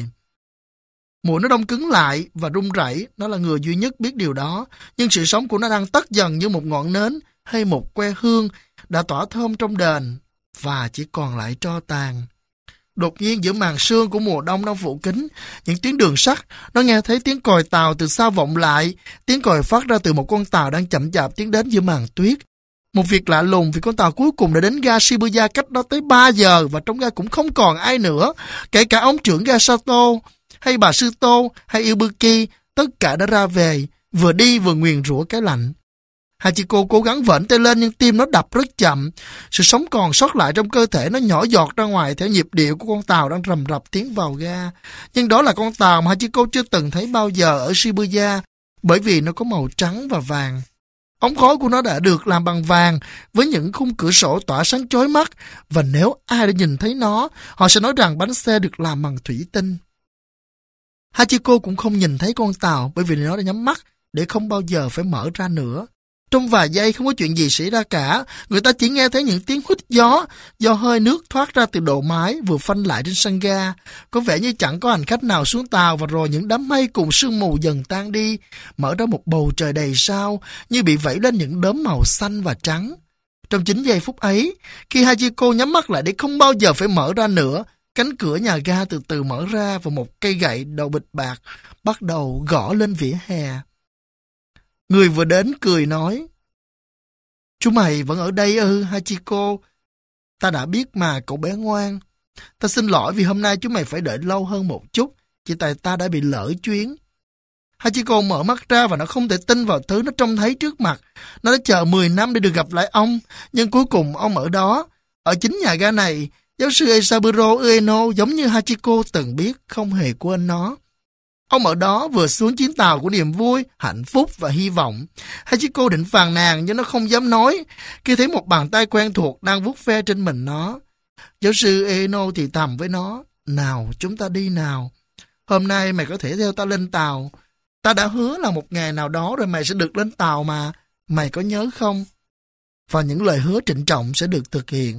Mũi nó đông cứng lại và run rẩy, nó là người duy nhất biết điều đó, nhưng sự sống của nó đang tắt dần như một ngọn nến hay một que hương đã tỏa thơm trong đền và chỉ còn lại tro tàn. Đột nhiên giữa màn sương của mùa đông đang phủ kín những tuyến đường sắt, nó nghe thấy tiếng còi tàu từ xa vọng lại, tiếng còi phát ra từ một con tàu đang chậm chạp tiến đến giữa màn tuyết. Một việc lạ lùng vì con tàu cuối cùng đã đến ga Shibuya cách đó tới ba giờ và trong ga cũng không còn ai nữa, kể cả ông trưởng ga Sato, hay bà sư Tô, hay Ibuki, tất cả đã ra về, vừa đi vừa nguyền rủa cái lạnh. Hachiko cố gắng vểnh tay lên nhưng tim nó đập rất chậm. Sự sống còn sót lại trong cơ thể nó nhỏ giọt ra ngoài theo nhịp điệu của con tàu đang rầm rập tiến vào ga. Nhưng đó là con tàu mà Hachiko chưa từng thấy bao giờ ở Shibuya, bởi vì nó có màu trắng và vàng. Ống khói của nó đã được làm bằng vàng với những khung cửa sổ tỏa sáng chói mắt, và nếu ai đã nhìn thấy nó, họ sẽ nói rằng bánh xe được làm bằng thủy tinh. Hachiko cũng không nhìn thấy con tàu bởi vì nó đã nhắm mắt để không bao giờ phải mở ra nữa. Trong vài giây không có chuyện gì xảy ra cả, người ta chỉ nghe thấy những tiếng huýt gió do hơi nước thoát ra từ độ mái vừa phanh lại trên sân ga. Có vẻ như chẳng có hành khách nào xuống tàu và rồi những đám mây cùng sương mù dần tan đi, mở ra một bầu trời đầy sao như bị vẫy lên những đốm màu xanh và trắng. Trong chín giây phút ấy, khi Hachiko nhắm mắt lại để không bao giờ phải mở ra nữa, cánh cửa nhà ga từ từ mở ra và một cây gậy đầu bịch bạc bắt đầu gõ lên vỉa hè. Người vừa đến cười nói, "Chú mày vẫn ở đây ư, Hachiko? Ta đã biết mà, cậu bé ngoan. Ta xin lỗi vì hôm nay chú mày phải đợi lâu hơn một chút, chỉ tại ta đã bị lỡ chuyến." Hachiko mở mắt ra và nó không thể tin vào thứ nó trông thấy trước mặt. Nó đã chờ mười năm để được gặp lại ông, nhưng cuối cùng ông ở đó. Ở chính nhà ga này, giáo sư Esaburo Ueno giống như Hachiko từng biết, không hề quên nó. Ông ở đó vừa xuống chuyến tàu của niềm vui, hạnh phúc và hy vọng. Hachiko định phàn nàn nhưng nó không dám nói, khi thấy một bàn tay quen thuộc đang vuốt ve trên mình nó. Giáo sư Ueno thì thầm với nó, "Nào, chúng ta đi nào. Hôm nay mày có thể theo ta lên tàu. Ta đã hứa là một ngày nào đó rồi mày sẽ được lên tàu mà. Mày có nhớ không?" Và những lời hứa trịnh trọng sẽ được thực hiện.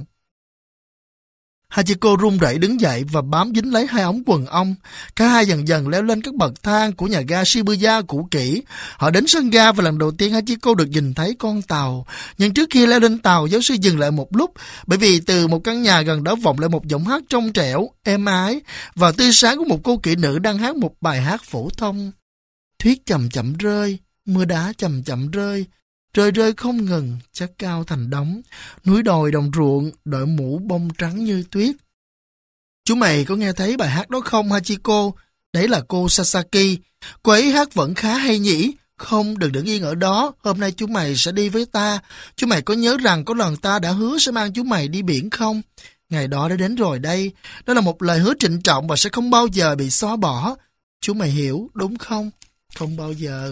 Hachiko run rẩy đứng dậy và bám dính lấy hai ống quần ông. Cả hai dần dần leo lên các bậc thang của nhà ga Shibuya cũ kỹ. Họ đến sân ga và lần đầu tiên Hachiko được nhìn thấy con tàu. Nhưng trước khi leo lên tàu, giáo sư dừng lại một lúc, bởi vì từ một căn nhà gần đó vọng lại một giọng hát trong trẻo, êm ái và tươi sáng của một cô kỹ nữ đang hát một bài hát phổ thông. Tuyết chậm chậm rơi, mưa đá chậm chậm rơi, rơi rơi không ngừng, chất cao thành đống, núi đồi đồng ruộng đội mũ bông trắng như tuyết. Chú mày có nghe thấy bài hát đó không, Hachiko? Đấy là cô Sasaki. Cô ấy hát vẫn khá hay nhỉ? Không, đừng đứng yên ở đó, hôm nay chú mày sẽ đi với ta. Chú mày có nhớ rằng có lần ta đã hứa sẽ mang chú mày đi biển không? Ngày đó đã đến rồi đây. Đó là một lời hứa trịnh trọng và sẽ không bao giờ bị xóa bỏ. Chú mày hiểu, đúng không? Không bao giờ.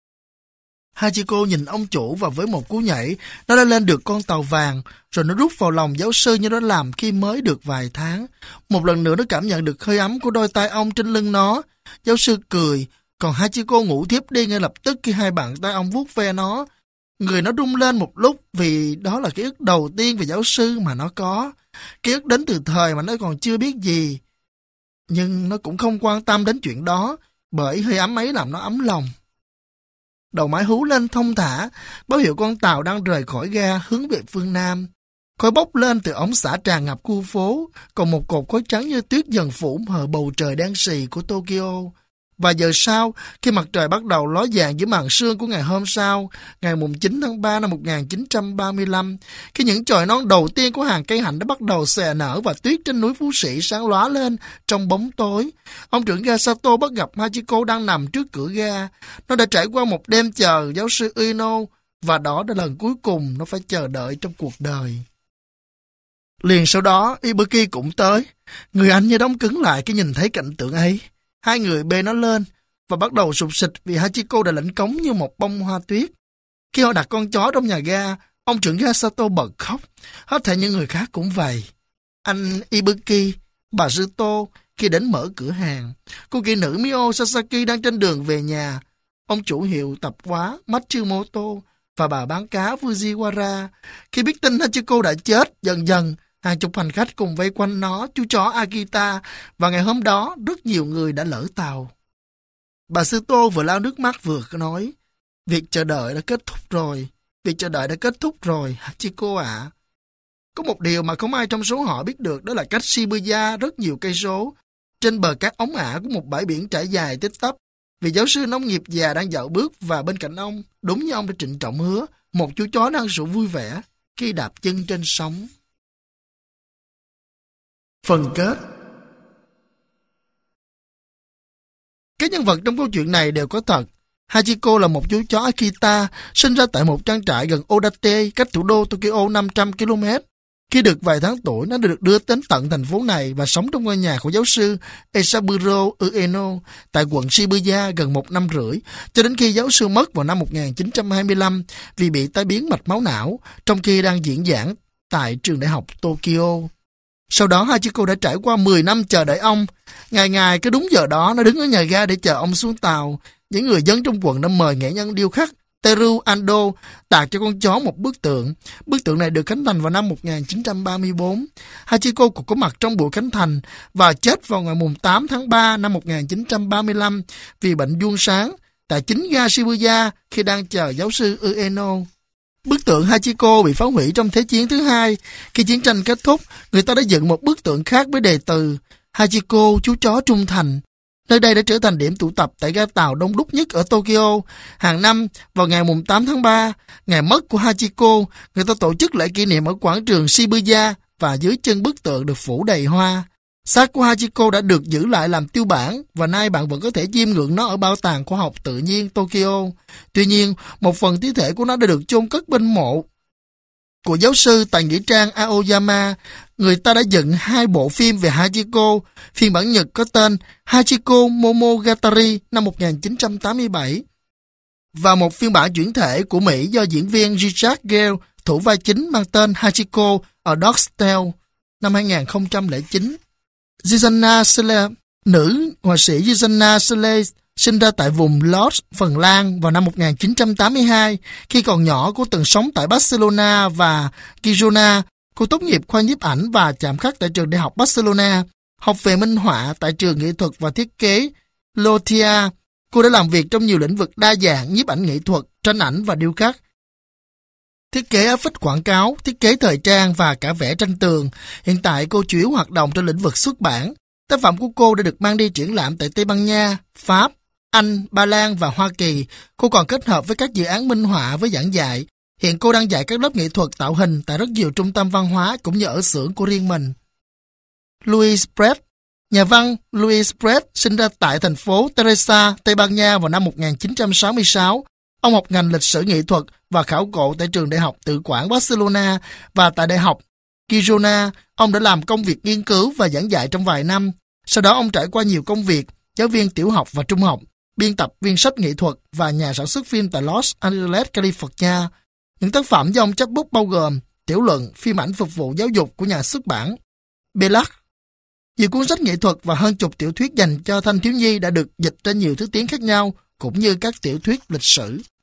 Hachiko nhìn ông chủ và với một cú nhảy, nó đã lên được con tàu vàng, rồi nó rút vào lòng giáo sư như nó làm khi mới được vài tháng. Một lần nữa nó cảm nhận được hơi ấm của đôi tay ông trên lưng nó. Giáo sư cười, còn Hachiko ngủ thiếp đi ngay lập tức khi hai bàn tay ông vuốt ve nó. Người nó rung lên một lúc vì đó là ký ức đầu tiên về giáo sư mà nó có. Ký ức đến từ thời mà nó còn chưa biết gì. Nhưng nó cũng không quan tâm đến chuyện đó, bởi hơi ấm ấy làm nó ấm lòng. Đầu máy hú lên thông thả, báo hiệu con tàu đang rời khỏi ga hướng về phương Nam. Khói bốc lên từ ống xả tràn ngập khu phố, còn một cột khói trắng như tuyết dần phủ mờ bầu trời đen sì của Tokyo. Vài giờ sau, khi mặt trời bắt đầu ló dạng giữa màn sương của ngày hôm sau, ngày chín tháng ba năm một nghìn chín trăm ba mươi lăm, khi những chồi non đầu tiên của hàng cây hạnh đã bắt đầu xòe nở và tuyết trên núi Phú Sĩ sáng lóa lên trong bóng tối, ông trưởng ga Sato bắt gặp Hachiko đang nằm trước cửa ga. Nó đã trải qua một đêm chờ giáo sư Ueno, và đó là lần cuối cùng nó phải chờ đợi trong cuộc đời. Liền sau đó, Ibuki cũng tới. Người anh như đóng cứng lại khi nhìn thấy cảnh tượng ấy. Hai người bê nó lên và bắt đầu sụp sịch vì Hachiko đã lỉnh cống như một bông hoa tuyết. Khi họ đặt con chó trong nhà ga, ông trưởng ga Sato bật khóc. Hết thảy những người khác cũng vậy. Anh Ibuki, bà Zuto khi đến mở cửa hàng. Cô kỹ nữ Mio Sasaki đang trên đường về nhà. Ông chủ hiệu tạp hóa Matsumoto và bà bán cá Fujiwara. Khi biết tin Hachiko đã chết, dần dần hàng chục hành khách cùng vây quanh nó, chú chó Akita, và ngày hôm đó rất nhiều người đã lỡ tàu. Bà Sư Tô vừa lau nước mắt vừa nói, việc chờ đợi đã kết thúc rồi, việc chờ đợi đã kết thúc rồi, Hachiko ạ. Có một điều mà không ai trong số họ biết được, đó là cách Shibuya rất nhiều cây số, trên bờ cát ống ả của một bãi biển trải dài tích tắp. Vì giáo sư nông nghiệp già đang dạo bước và bên cạnh ông, đúng như ông đã trịnh trọng hứa, một chú chó đang sủa vui vẻ khi đạp chân trên sóng. Phần kết. Các nhân vật trong câu chuyện này đều có thật. Hachiko là một chú chó Akita, sinh ra tại một trang trại gần Odate, cách thủ đô Tokyo năm trăm ki lô mét. Khi được vài tháng tuổi, nó được đưa đến tận thành phố này và sống trong ngôi nhà của giáo sư Esaburo Ueno tại quận Shibuya gần một năm rưỡi, cho đến khi giáo sư mất vào năm một nghìn chín trăm hai mươi lăm vì bị tai biến mạch máu não, trong khi đang diễn giảng tại trường đại học Tokyo. Sau đó Hachiko đã trải qua mười năm chờ đợi ông. Ngày ngày cứ đúng giờ đó, nó đứng ở nhà ga để chờ ông xuống tàu. Những người dân trong quận đã mời nghệ nhân điêu khắc Teru Ando tạc cho con chó một bức tượng. Bức tượng này được khánh thành vào năm một nghìn chín trăm ba mươi tư. Hachiko cũng có mặt trong buổi khánh thành và chết vào ngày tám tháng ba năm một nghìn chín trăm ba mươi lăm vì bệnh giun sáng tại chính ga Shibuya khi đang chờ giáo sư Ueno. Bức tượng Hachiko bị phá hủy trong Thế chiến thứ hai. Khi chiến tranh kết thúc, người ta đã dựng một bức tượng khác với đề từ Hachiko, chú chó trung thành. Nơi đây đã trở thành điểm tụ tập tại ga tàu đông đúc nhất ở Tokyo. Hàng năm, vào ngày tám tháng ba, ngày mất của Hachiko, người ta tổ chức lễ kỷ niệm ở quảng trường Shibuya và dưới chân bức tượng được phủ đầy hoa. Xác của Hachiko đã được giữ lại làm tiêu bản và nay bạn vẫn có thể chiêm ngưỡng nó ở Bảo tàng Khoa học Tự nhiên Tokyo. Tuy nhiên, một phần thi thể của nó đã được chôn cất bên mộ của giáo sư tại nghĩa trang Aoyama. Người ta đã dựng hai bộ phim về Hachiko. Phiên bản Nhật có tên Hachiko Momogatari năm một nghìn chín trăm tám mươi bảy và một phiên bản chuyển thể của Mỹ do diễn viên Richard Gere thủ vai chính mang tên Hachiko ở Dog's Tale năm hai nghìn không trăm lẻ chín. Susanna Sele, nữ họa sĩ Susanna Sele sinh ra tại vùng Lodz, Phần Lan vào năm một nghìn chín trăm tám mươi hai. Khi còn nhỏ, cô từng sống tại Barcelona và Girona. Cô tốt nghiệp khoa nhiếp ảnh và chạm khắc tại trường đại học Barcelona, học về minh họa tại trường nghệ thuật và thiết kế Lotia. Cô đã làm việc trong nhiều lĩnh vực đa dạng, nhiếp ảnh nghệ thuật, tranh ảnh và điêu khắc, thiết kế áp phích quảng cáo, thiết kế thời trang và cả vẽ tranh tường. Hiện tại cô chủ yếu hoạt động trong lĩnh vực xuất bản. Tác phẩm của cô đã được mang đi triển lãm tại Tây Ban Nha, Pháp, Anh, Ba Lan và Hoa Kỳ. Cô còn kết hợp với các dự án minh họa với giảng dạy. Hiện cô đang dạy các lớp nghệ thuật tạo hình tại rất nhiều trung tâm văn hóa cũng như ở xưởng của riêng mình. Louis Brett. Nhà văn Louis Brett sinh ra tại thành phố Teresa, Tây Ban Nha vào năm một nghìn chín trăm sáu mươi sáu. Ông học ngành lịch sử nghệ thuật và khảo cổ tại trường đại học tự quản Barcelona và tại đại học Girona. Ông đã làm công việc nghiên cứu và giảng dạy trong vài năm. Sau đó ông trải qua nhiều công việc, giáo viên tiểu học và trung học, biên tập viên sách nghệ thuật và nhà sản xuất phim tại Los Angeles, California. Những tác phẩm do ông chấp bút bao gồm tiểu luận, phim ảnh phục vụ giáo dục của nhà xuất bản Belac, nhiều cuốn sách nghệ thuật và hơn chục tiểu thuyết dành cho thanh thiếu nhi đã được dịch trên nhiều thứ tiếng khác nhau, cũng như các tiểu thuyết lịch sử.